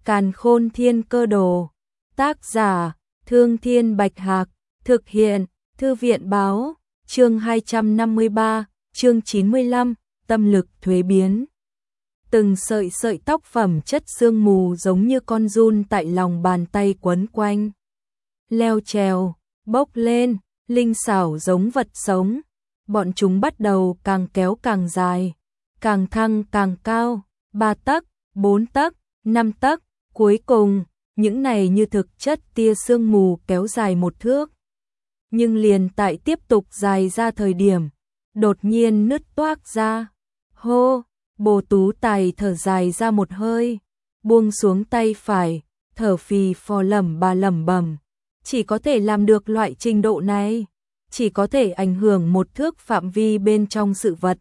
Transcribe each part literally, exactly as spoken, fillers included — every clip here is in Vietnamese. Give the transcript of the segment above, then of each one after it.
Càn Khôn Thiên Cơ Đồ. Tác giả: Thương Thiên Bạch Hạc. Thực hiện: Thư viện báo. Chương hai trăm năm mươi ba, chương chín mươi lăm, tâm lực thuế biến. Từng sợi sợi tóc phẩm chất sương mù giống như con giun tại lòng bàn tay quấn quanh. Leo trèo, bốc lên, linh xảo giống vật sống. Bọn chúng bắt đầu càng kéo càng dài, càng thăng càng cao, ba tấc, bốn tấc, năm tấc, cuối cùng, những này như thực chất tia sương mù kéo dài một thước. Nhưng liền tại tiếp tục dài ra thời điểm, đột nhiên nứt toác ra. Hô, Bồ Tú Tài thở dài ra một hơi, buông xuống tay phải, thở phì phò lẩm bà lẩm bẩm, chỉ có thể làm được loại trình độ này, chỉ có thể ảnh hưởng một thước phạm vi bên trong sự vật.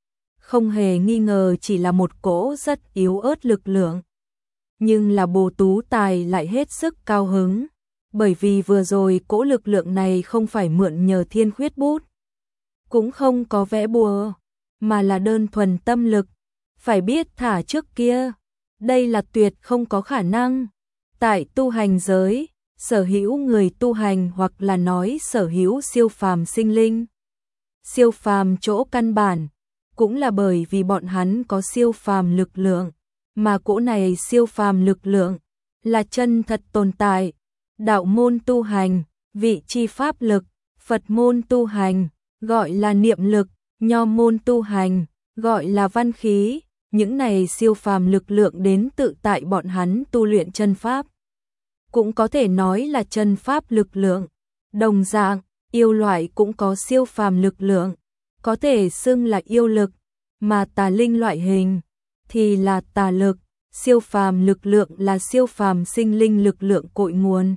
Không hề nghi ngờ chỉ là một cỗ rất yếu ớt lực lượng. Nhưng là Bồ Tú Tài lại hết sức cao hứng, bởi vì vừa rồi cỗ lực lượng này không phải mượn nhờ thiên khuyết bút, cũng không có vẽ bùa, mà là đơn thuần tâm lực. Phải biết thả trước kia, đây là tuyệt không có khả năng. Tại tu hành giới, sở hữu người tu hành hoặc là nói sở hữu siêu phàm sinh linh. Siêu phàm chỗ căn bản, cũng là bởi vì bọn hắn có siêu phàm lực lượng, mà cỗ này siêu phàm lực lượng là chân thật tồn tại. Đạo môn tu hành, vị chi pháp lực, Phật môn tu hành, gọi là niệm lực, Nho môn tu hành, gọi là văn khí. Những này siêu phàm lực lượng đến tự tại bọn hắn tu luyện chân pháp. Cũng có thể nói là chân pháp lực lượng. Đồng dạng, yêu loại cũng có siêu phàm lực lượng, có thể xưng là yêu lực, mà tà linh loại hình thì là tà lực. Siêu phàm lực lượng là siêu phàm sinh linh lực lượng cội nguồn.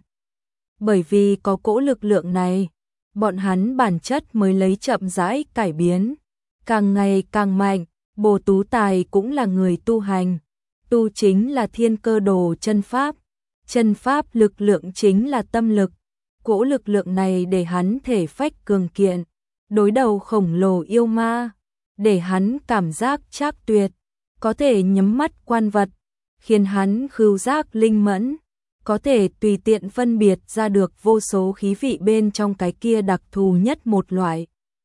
Bởi vì có cỗ lực lượng này, bọn hắn bản chất mới lấy chậm rãi cải biến, càng ngày càng mạnh. Bồ Tú Tài cũng là người tu hành, tu chính là thiên cơ đồ chân pháp, chân pháp lực lượng chính là tâm lực. Cỗ lực lượng này để hắn thể phách cường kiện, đối đầu khổng lồ yêu ma, để hắn cảm giác trác tuyệt, có thể nhắm mắt quan vật, khiến hắn khứu giác linh mẫn, có thể tùy tiện phân biệt ra được vô số khí vị bên trong cái kia đặc thù nhất một loại.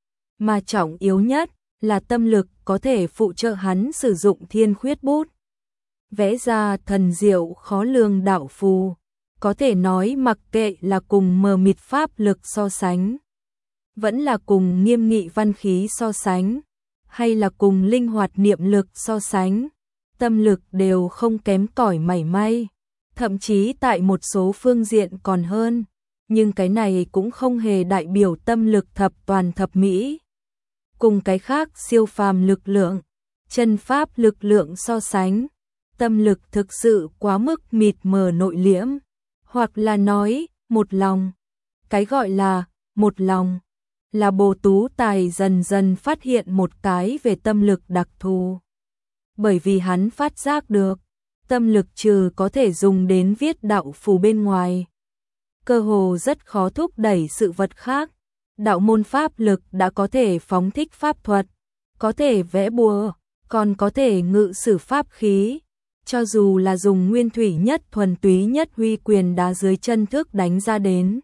Mà trọng yếu nhất là tâm lực có thể phụ trợ hắn sử dụng thiên khuyết bút, vẽ ra thần diệu khó lường đạo phù. Có thể nói mặc kệ là cùng mờ mịt pháp lực so sánh, vẫn là cùng nghiêm nghị văn khí so sánh, hay là cùng linh hoạt niệm lực so sánh, tâm lực đều không kém cỏi mảy may, thậm chí tại một số phương diện còn hơn. Nhưng cái này cũng không hề đại biểu tâm lực thập toàn thập mỹ. Cùng cái khác siêu phàm lực lượng, chân pháp lực lượng so sánh, tâm lực thực sự quá mức mịt mờ nội liễm, hoặc là nói, một lòng. Cái gọi là một lòng, là Bồ Tú Tài dần dần phát hiện một cái về tâm lực đặc thù. Bởi vì hắn phát giác được, tâm lực trừ có thể dùng đến viết đạo phù bên ngoài, cơ hồ rất khó thúc đẩy sự vật khác. Đạo môn pháp lực đã có thể phóng thích pháp thuật, có thể vẽ bùa, còn có thể ngự sử pháp khí. Cho dù là dùng nguyên thủy nhất thuần túy nhất huy quyền đá dưới chân thước đánh ra đến,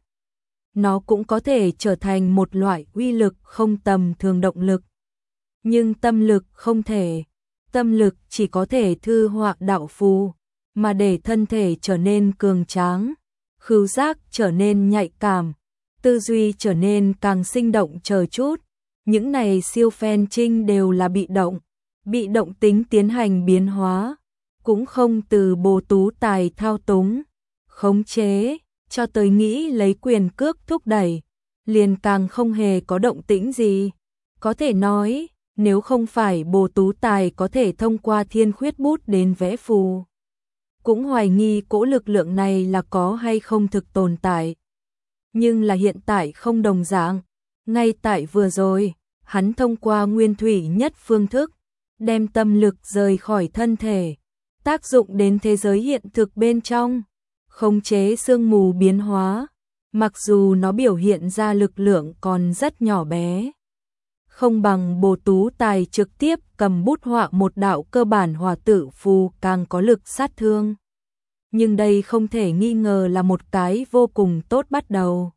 nó cũng có thể trở thành một loại uy lực không tầm thường động lực. Nhưng tâm lực không thể, tâm lực chỉ có thể thư họa đạo phù, mà để thân thể trở nên cường tráng, khứu giác trở nên nhạy cảm, tư duy trở nên càng sinh động chờ chút. Những này siêu phen trinh đều là bị động, bị động tính tiến hành biến hóa, cũng không từ Bồ Tú Tài thao túng, khống chế, cho tới nghĩ lấy quyền cước thúc đẩy, liền càng không hề có động tĩnh gì. Có thể nói, nếu không phải Bồ Tú Tài có thể thông qua thiên khuyết bút đến vẽ phù, cũng hoài nghi cỗ lực lượng này là có hay không thực tồn tại. Nhưng là hiện tại không đồng dạng, ngay tại vừa rồi, hắn thông qua nguyên thủy nhất phương thức, đem tâm lực rời khỏi thân thể, tác dụng đến thế giới hiện thực bên trong, khống chế sương mù biến hóa, mặc dù nó biểu hiện ra lực lượng còn rất nhỏ bé. Không bằng Bồ Tú Tài trực tiếp cầm bút họa một đạo cơ bản hỏa tử phù càng có lực sát thương. nhưng đây không thể nghi ngờ là một cái vô cùng tốt bắt đầu.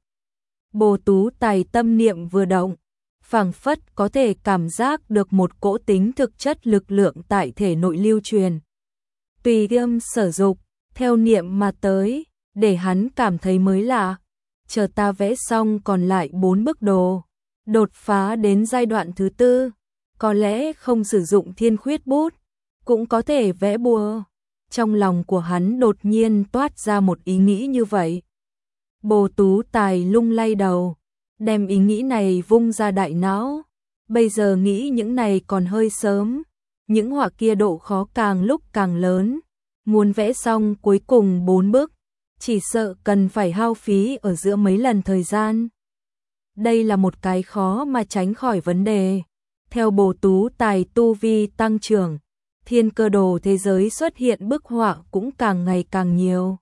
Bồ Tú Tài tâm niệm vừa động, phảng phất có thể cảm giác được một cỗ tính thực chất lực lượng tại thể nội lưu truyền. Tùy tâm sở dục, theo niệm mà tới, để hắn cảm thấy mới lạ. Chờ ta vẽ xong còn lại bốn bức đồ, đột phá đến giai đoạn thứ tư, có lẽ không sử dụng thiên khuyết bút, cũng có thể vẽ bùa. Trong lòng của hắn đột nhiên toát ra một ý nghĩ như vậy. Bồ Tú Tài lung lay đầu, đem ý nghĩ này vung ra đại não. Bây giờ nghĩ những này còn hơi sớm, những họa kia độ khó càng lúc càng lớn. Muốn vẽ xong cuối cùng bốn bức, chỉ sợ cần phải hao phí ở giữa mấy lần thời gian. Đây là một cái khó mà tránh khỏi vấn đề. Theo Bồ Tú Tài tu vi tăng trưởng, thiên cơ đồ thế giới xuất hiện bức họa cũng càng ngày càng nhiều.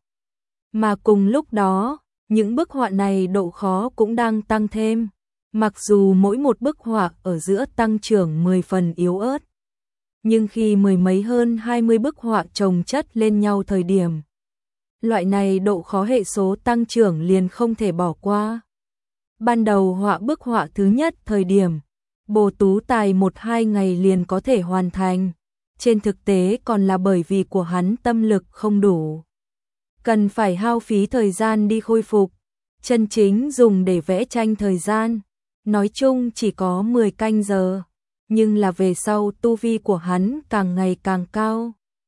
Mà cùng lúc đó, những bức họa này độ khó cũng đang tăng thêm. Mặc dù mỗi một bức họa ở giữa tăng trưởng mười phần yếu ớt, nhưng khi mười mấy hơn hai mươi bức họa chồng chất lên nhau thời điểm, loại này độ khó hệ số tăng trưởng liền không thể bỏ qua. Ban đầu họa bức họa thứ nhất thời điểm, Bồ Tú Tài một hai ngày liền có thể hoàn thành. Trên thực tế còn là bởi vì của hắn tâm lực không đủ, cần phải hao phí thời gian đi khôi phục. Chân chính dùng để vẽ tranh thời gian, nói chung chỉ có mười canh giờ, nhưng là về sau tu vi của hắn càng ngày càng cao,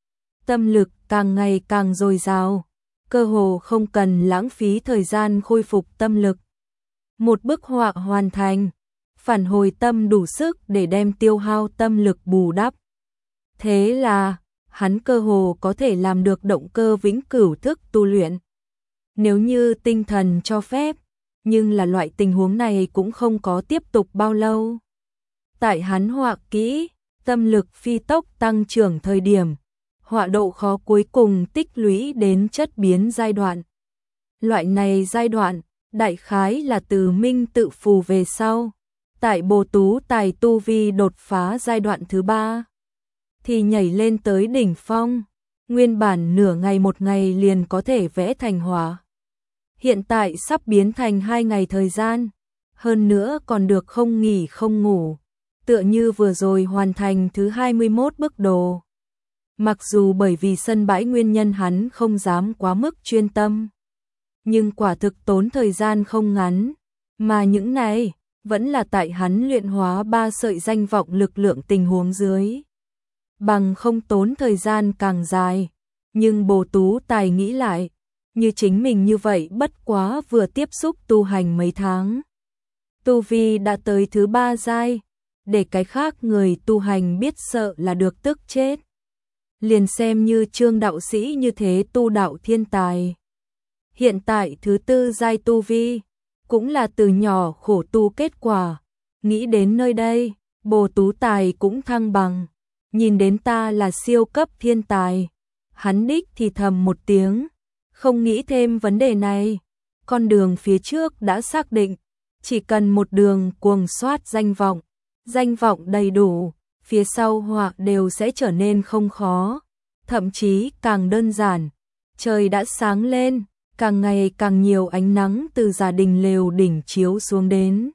tâm lực càng ngày càng dồi dào, cơ hồ không cần lãng phí thời gian khôi phục tâm lực. Một bức họa hoàn thành, phản hồi tâm đủ sức để đem tiêu hao tâm lực bù đắp. Thế là, hắn cơ hồ có thể làm được động cơ vĩnh cửu thức tu luyện. Nếu như tinh thần cho phép, nhưng là loại tình huống này cũng không có tiếp tục bao lâu. Tại hắn họa kỹ, tâm lực phi tốc tăng trưởng thời điểm, họa độ khó cuối cùng tích lũy đến chất biến giai đoạn. Loại này giai đoạn, đại khái là từ minh tự phù về sau. Tại Bồ Tú Tài tu vi đột phá giai đoạn thứ ba, thì nhảy lên tới đỉnh phong, nguyên bản nửa ngày một ngày liền có thể vẽ thành họa. Hiện tại sắp biến thành hai ngày thời gian, hơn nữa còn được không nghỉ không ngủ, tựa như vừa rồi hoàn thành thứ hai mươi mốt bức đồ. Mặc dù bởi vì sân bãi nguyên nhân hắn không dám quá mức chuyên tâm, nhưng quả thực tốn thời gian không ngắn, mà những này vẫn là tại hắn luyện hóa ba sợi danh vọng lực lượng tình huống dưới. Bằng không tốn thời gian càng dài, nhưng Bồ Tú Tài nghĩ lại, như chính mình như vậy bất quá vừa tiếp xúc tu hành mấy tháng. Tu vi đã tới thứ ba giai, để cái khác người tu hành biết sợ là được tức chết. Liền xem như Trương đạo sĩ như thế tu đạo thiên tài. Hiện tại thứ tư giai tu vi, cũng là từ nhỏ khổ tu kết quả. Nghĩ đến nơi đây, Bồ Tú Tài cũng thăng bằng. Nhìn đến ta là siêu cấp thiên tài. Hắn đích thì thầm một tiếng, không nghĩ thêm vấn đề này. Con đường phía trước đã xác định, chỉ cần một đường cuồng soát danh vọng, danh vọng đầy đủ, phía sau họa đều sẽ trở nên không khó, thậm chí càng đơn giản. Trời đã sáng lên, càng ngày càng nhiều ánh nắng từ gia đình lều đỉnh chiếu xuống đến.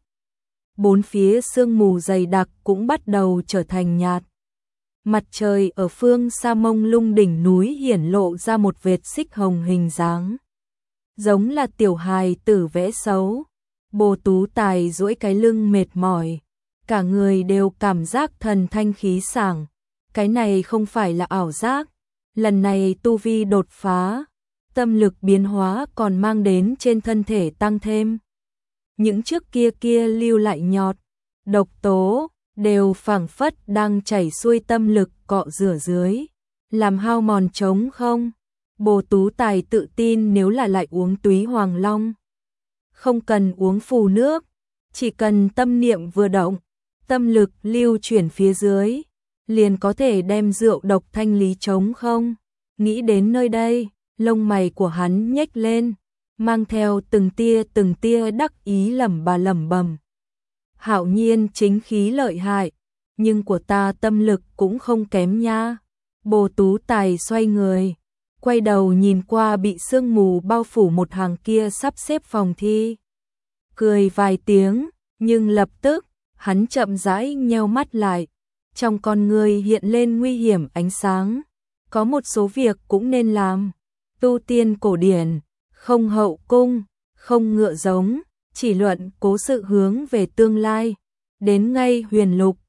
Bốn phía sương mù dày đặc cũng bắt đầu trở thành nhạt. Mặt trời ở phương xa mông lung đỉnh núi hiển lộ ra một vệt xích hồng hình dáng, giống là tiểu hài tử vẽ xấu. Bồ Tú Tài duỗi cái lưng mệt mỏi, cả người đều cảm giác thần thanh khí sảng. Cái này không phải là ảo giác, lần này tu vi đột phá, tâm lực biến hóa còn mang đến trên thân thể tăng thêm. Những trước kia kia lưu lại nhọt, độc tố, đều phảng phất đang chảy xuôi tâm lực cọ rửa dưới, làm hao mòn trống không. Bồ Tú Tài tự tin nếu là lại uống túy hoàng long, không cần uống phù nước, chỉ cần tâm niệm vừa động, tâm lực lưu chuyển phía dưới, liền có thể đem rượu độc thanh lý trống không. Nghĩ đến nơi đây, lông mày của hắn nhếch lên, mang theo từng tia từng tia đắc ý lẩm bà lẩm bẩm. Hạo nhiên chính khí lợi hại, nhưng của ta tâm lực cũng không kém nha. Bồ Tú Tài xoay người, quay đầu nhìn qua bị sương mù bao phủ một hàng kia sắp xếp phòng thi. Cười vài tiếng, nhưng lập tức, hắn chậm rãi nheo mắt lại. Trong con người hiện lên nguy hiểm ánh sáng. Có một số việc cũng nên làm. Tu tiên cổ điển, không hậu cung, không ngựa giống, chỉ luận cố sự hướng về tương lai. Đến ngay huyền lục,